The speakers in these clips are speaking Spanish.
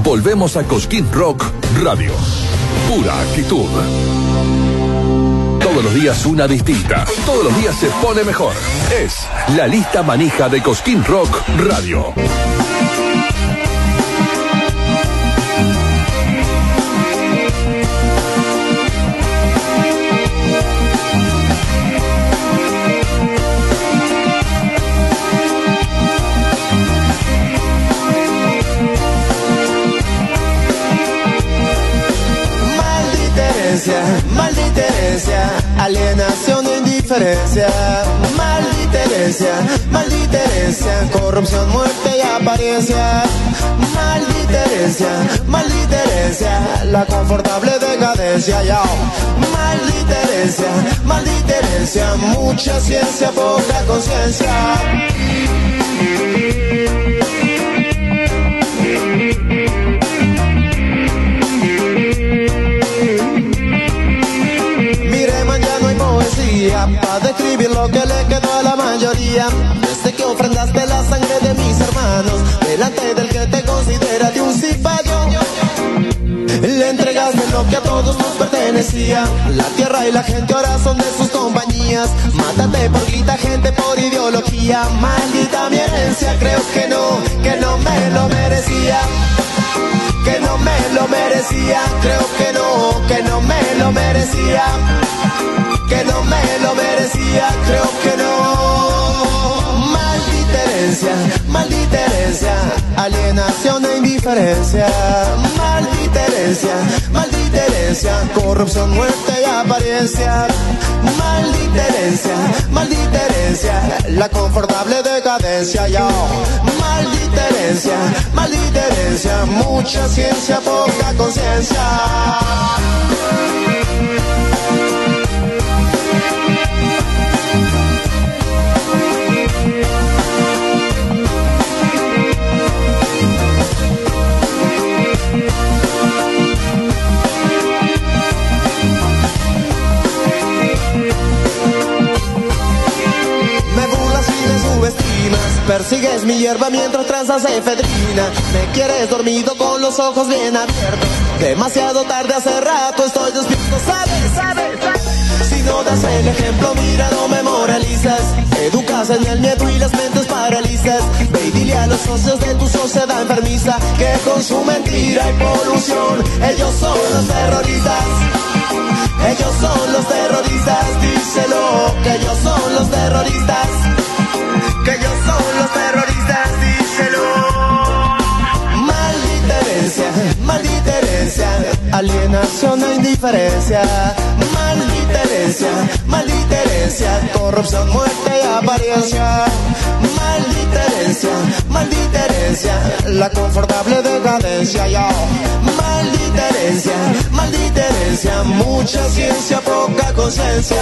Volvemos a Cosquín Rock Radio. Pura actitud. Todos los días una distinta. Todos los días se pone mejor. Es la lista manija de Cosquín Rock Radio. Maldita herencia, alienación e indiferencia. Maldita herencia, corrupción, muerte y apariencia. Maldita herencia, la confortable decadencia. Yo. Maldita herencia, mucha ciencia, poca conciencia. Para describir lo que le quedó a la mayoría. Desde que ofrendaste la sangre de mis hermanos delante del que te considera de un cipayo, le entregaste lo que a todos nos pertenecía. La tierra y la gente ahora son de sus compañías. Mátate por guita, gente por ideología. Maldita mi herencia, creo que no me lo merecía. Que no me lo merecía, creo que no me lo merecía. Que no me lo merecía, creo que no. Maldita herencia, alienación e indiferencia. Maldita herencia, corrupción, muerte y apariencia. Maldita herencia, la confortable decadencia. Yo. Maldita herencia, mucha ciencia, poca conciencia. Persigues mi hierba mientras transas efedrina. Me quieres dormido con los ojos bien abiertos. Demasiado tarde, hace rato estoy despierto. ¿Sabes? Si no das el ejemplo, mira, no me moralizas. Educas en el miedo y las mentes paralizas. Ve y dile a los socios de tu sociedad enfermiza que con su mentira y polución ellos son los terroristas. Ellos son los terroristas, díselo, que ellos son los terroristas. Que ellos son los terroristas, díselo. Maldita herencia, alienación e indiferencia. Maldita herencia, corrupción, muerte y apariencia. Maldita herencia, la confortable decadencia. Yo. Maldita herencia, mucha ciencia, poca conciencia.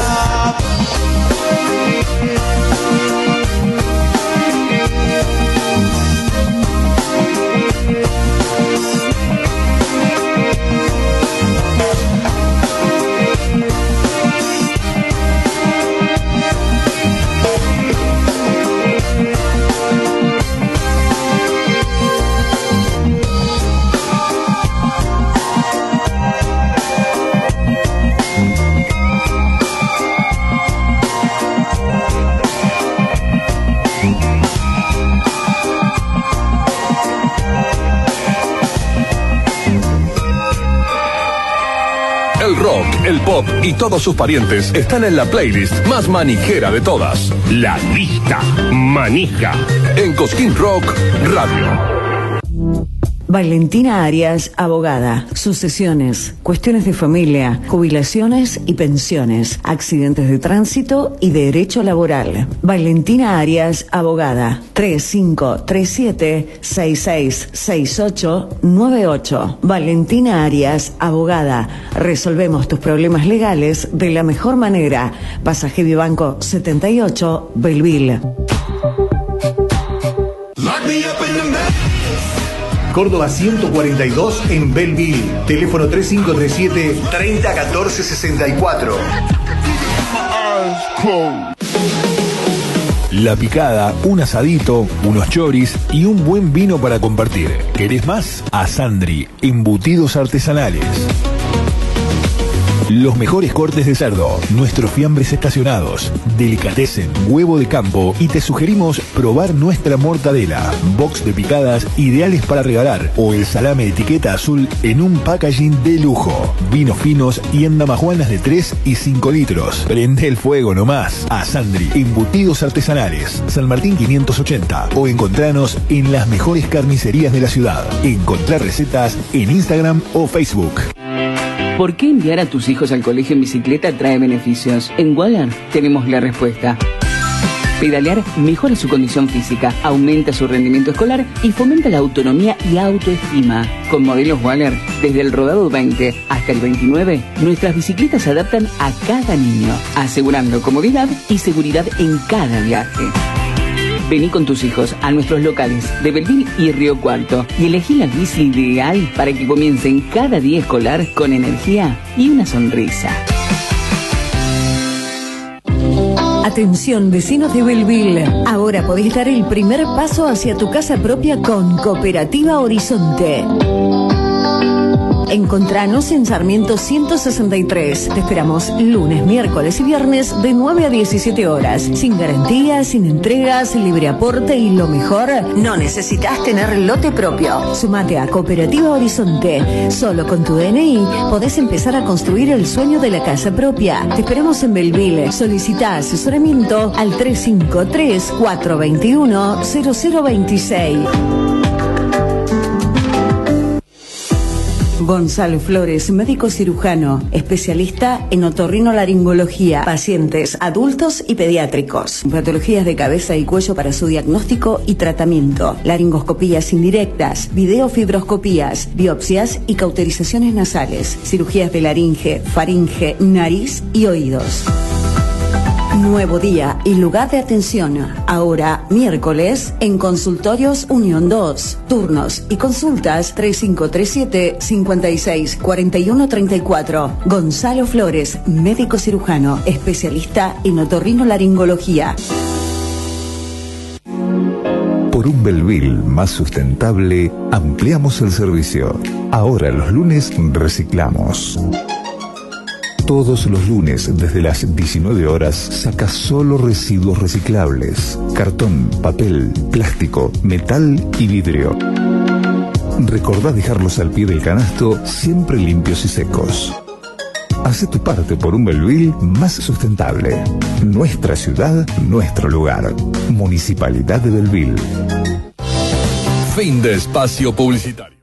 El rock, el pop y todos sus parientes están en la playlist más manijera de todas. La lista manija. En Cosquín Rock Radio. Valentina Arias, abogada. Sucesiones, cuestiones de familia, jubilaciones y pensiones, accidentes de tránsito y derecho laboral. Valentina Arias, abogada. 3537-666898. Valentina Arias, abogada. Resolvemos tus problemas legales de la mejor manera. Pasaje Vivanco 78, Belleville. Córdoba 142 en Belleville. Teléfono 3537-301464. La picada, un asadito, unos choris y un buen vino para compartir. ¿Querés más? Asandri, embutidos artesanales. Los mejores cortes de cerdo, nuestros fiambres estacionados, delicatessen, huevo de campo y te sugerimos probar nuestra mortadela, box de picadas ideales para regalar o el salame etiqueta azul en un packaging de lujo. Vinos finos y endamajuanas de 3 y 5 litros. Prende el fuego nomás. Asandri, embutidos artesanales, San Martín 580 o encontranos en las mejores carnicerías de la ciudad. Encontrar recetas en Instagram o Facebook. ¿Por qué enviar a tus hijos al colegio en bicicleta trae beneficios? En Waller tenemos la respuesta. Pedalear mejora su condición física, aumenta su rendimiento escolar y fomenta la autonomía y autoestima. Con modelos Waller, desde el rodado 20 hasta el 29, nuestras bicicletas se adaptan a cada niño, asegurando comodidad y seguridad en cada viaje. Vení con tus hijos a nuestros locales de Belville y Río Cuarto y elegí la bici ideal para que comiencen cada día escolar con energía y una sonrisa. Atención, vecinos de Belville. Ahora podés dar el primer paso hacia tu casa propia con Cooperativa Horizonte. Encontranos en Sarmiento 163. Te esperamos lunes, miércoles y viernes de 9 a 17 horas. Sin garantías, sin entregas, libre aporte y lo mejor, no necesitas tener lote propio. Sumate a Cooperativa Horizonte. Solo con tu DNI podés empezar a construir el sueño de la casa propia. Te esperamos en Belville. Solicita asesoramiento al 353-421-0026. Gonzalo Flores, médico cirujano, especialista en otorrinolaringología, pacientes adultos y pediátricos, patologías de cabeza y cuello para su diagnóstico y tratamiento, laringoscopías indirectas, videofibroscopías, biopsias y cauterizaciones nasales, cirugías de laringe, faringe, nariz y oídos. Nuevo día y lugar de atención. Ahora, miércoles, en Consultorios Unión 2. Turnos y consultas 3537-564134. Gonzalo Flores, médico cirujano, especialista en otorrinolaringología. Por un Belville más sustentable, ampliamos el servicio. Ahora los lunes reciclamos. Todos los lunes, desde las 19 horas, saca solo residuos reciclables: cartón, papel, plástico, metal y vidrio. Recordá dejarlos al pie del canasto, siempre limpios y secos. Hace tu parte por un Belville más sustentable. Nuestra ciudad, nuestro lugar. Municipalidad de Belville. Fin de espacio publicitario.